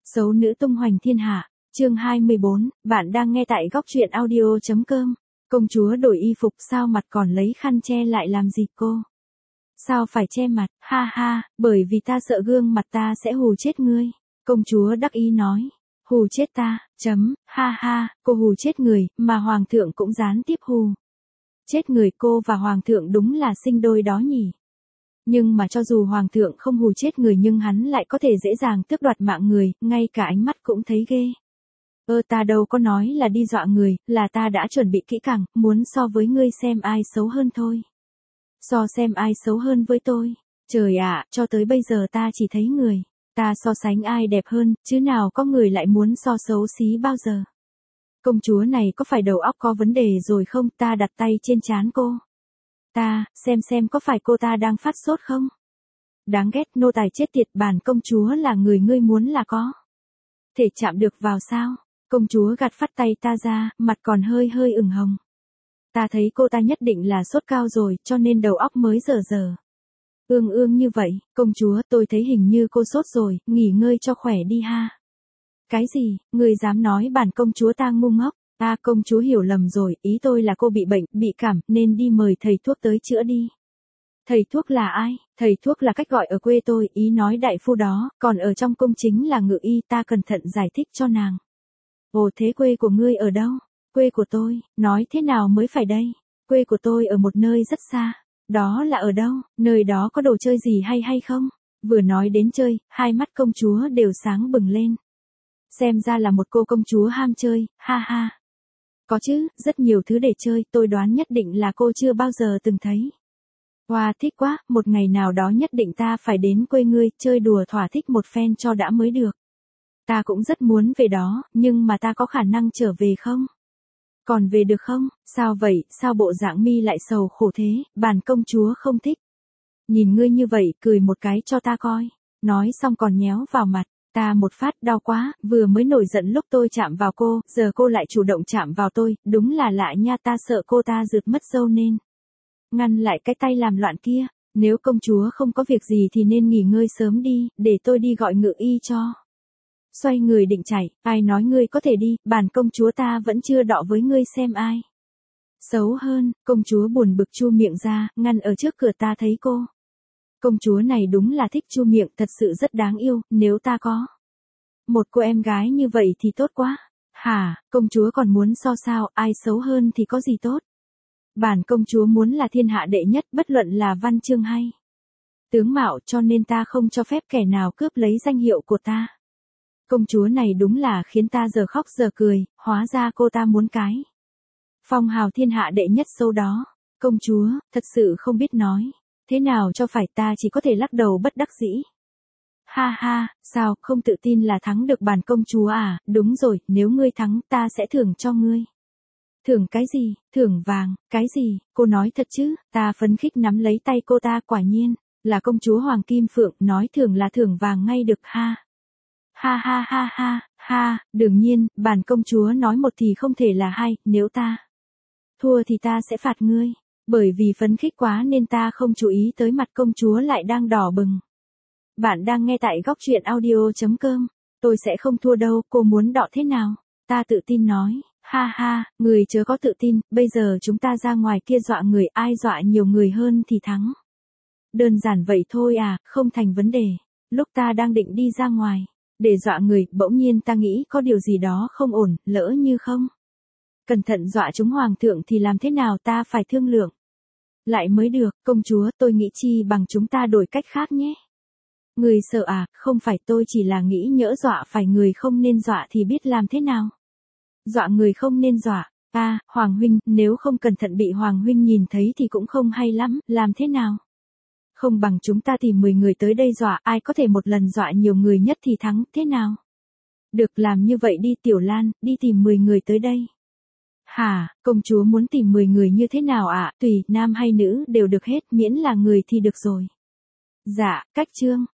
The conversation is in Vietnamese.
Xấu nữ tung hoành thiên hạ, chương 24, bạn đang nghe tại góc truyện audio.com. Công chúa đổi y phục sao mặt còn lấy khăn che lại làm gì cô? Sao phải che mặt, ha ha, bởi vì ta sợ gương mặt ta sẽ hù chết ngươi. Công chúa đắc ý nói, hù chết ta, ha ha, cô hù chết người, mà hoàng thượng cũng gián tiếp hù. Chết người, cô và hoàng thượng đúng là sinh đôi đó nhỉ. Nhưng mà cho dù hoàng thượng không hù chết người nhưng hắn lại có thể dễ dàng tước đoạt mạng người, ngay cả ánh mắt cũng thấy ghê. Ta đâu có nói là đi dọa người, là ta đã chuẩn bị kỹ càng, muốn so với ngươi xem ai xấu hơn thôi. So xem ai xấu hơn với tôi. Trời ạ, cho tới bây giờ ta chỉ thấy người. Ta so sánh ai đẹp hơn, chứ nào có người lại muốn so xấu xí bao giờ. Công chúa này có phải đầu óc có vấn đề rồi không? Ta đặt tay trên trán cô. Ta, xem có phải cô ta đang phát sốt không? Đáng ghét, nô tài chết tiệt, bản công chúa là người ngươi muốn là có. Thể chạm được vào sao? Công chúa gạt phát tay ta ra, mặt còn hơi ửng hồng. Ta thấy cô ta nhất định là sốt cao rồi, cho nên đầu óc mới dở. Ương như vậy, công chúa, tôi thấy hình như cô sốt rồi, nghỉ ngơi cho khỏe đi ha. Cái gì, người dám nói bản công chúa ta ngu ngốc? Công chúa hiểu lầm rồi, ý tôi là cô bị bệnh, bị cảm, nên đi mời thầy thuốc tới chữa đi. Thầy thuốc là ai? Thầy thuốc là cách gọi ở quê tôi, ý nói đại phu đó, còn ở trong cung chính là ngự y, ta cẩn thận giải thích cho nàng. Ồ, thế quê của ngươi ở đâu? Quê của tôi, nói thế nào mới phải đây? Quê của tôi ở một nơi rất xa. Đó là ở đâu? Nơi đó có đồ chơi gì hay không? Vừa nói đến chơi, hai mắt công chúa đều sáng bừng lên. Xem ra là một cô công chúa ham chơi, ha ha. Có chứ, rất nhiều thứ để chơi, tôi đoán nhất định là cô chưa bao giờ từng thấy. Wow, thích quá, một ngày nào đó nhất định ta phải đến quê ngươi, chơi đùa thỏa thích một phen cho đã mới được. Ta cũng rất muốn về đó, nhưng mà ta có khả năng trở về không? Còn về được không? Sao vậy, sao bộ dạng mi lại sầu khổ thế, bản công chúa không thích. Nhìn ngươi như vậy, cười một cái cho ta coi. Nói xong còn nhéo vào mặt. Ta một phát đau quá, vừa mới nổi giận lúc tôi chạm vào cô, giờ cô lại chủ động chạm vào tôi, đúng là lạ nha, ta sợ cô ta rượt mất dâu nên ngăn lại cái tay làm loạn kia. Nếu công chúa không có việc gì thì nên nghỉ ngơi sớm đi, để tôi đi gọi ngự y cho. Xoay người định chạy, ai nói ngươi có thể đi, bản công chúa ta vẫn chưa đọ với ngươi xem ai xấu hơn. Công chúa buồn bực chu miệng ra, ngăn ở trước cửa. Ta thấy cô công chúa này đúng là thích chu miệng, thật sự rất đáng yêu, nếu ta có một cô em gái như vậy thì tốt quá. Hả, công chúa còn muốn so sao, ai xấu hơn thì có gì tốt. Bản công chúa muốn là thiên hạ đệ nhất, bất luận là văn chương hay tướng mạo, cho nên ta không cho phép kẻ nào cướp lấy danh hiệu của ta. Công chúa này đúng là khiến ta giờ khóc giờ cười, hóa ra cô ta muốn cái phong hào thiên hạ đệ nhất sâu đó. Công chúa, thật sự không biết nói thế nào cho phải, ta chỉ có thể lắc đầu bất đắc dĩ. Ha ha, sao, không tự tin là thắng được bản công chúa à? Đúng rồi, nếu ngươi thắng, ta sẽ thưởng cho ngươi. Thưởng cái gì? Thưởng vàng, cái gì? Cô nói thật chứ? Ta phấn khích nắm lấy tay cô ta, quả nhiên là công chúa Hoàng Kim Phượng, nói thưởng là thưởng vàng ngay được ha. Ha, đương nhiên, bản công chúa nói một thì không thể là hai, nếu ta thua thì ta sẽ phạt ngươi. Bởi vì phấn khích quá nên ta không chú ý tới mặt công chúa lại đang đỏ bừng. Bạn đang nghe tại góc truyện audio.com. Tôi sẽ không thua đâu, cô muốn đọ thế nào? Ta tự tin nói. Ha, người chớ có tự tin, bây giờ chúng ta ra ngoài kia dọa người, ai dọa nhiều người hơn thì thắng. Đơn giản vậy thôi à, không thành vấn đề. Lúc ta đang định đi ra ngoài để dọa người, bỗng nhiên ta nghĩ có điều gì đó không ổn, lỡ như không cẩn thận dọa chúng hoàng thượng thì làm thế nào, ta phải thương lượng lại mới được. Công chúa, tôi nghĩ chi bằng chúng ta đổi cách khác nhé. Người sợ à? Không phải, tôi chỉ là nghĩ nhỡ dọa phải người không nên dọa thì biết làm thế nào. Dọa người không nên dọa. Hoàng huynh, nếu không cẩn thận bị hoàng huynh nhìn thấy thì cũng không hay lắm, làm thế nào? Không bằng chúng ta tìm 10 người tới đây dọa, ai có thể một lần dọa nhiều người nhất thì thắng, thế nào? Được, làm như vậy đi Tiểu Lan, đi tìm 10 người tới đây. Hả, công chúa muốn tìm 10 người như thế nào ạ? Tùy, nam hay nữ đều được hết, miễn là người thì được rồi. Dạ, cách chương.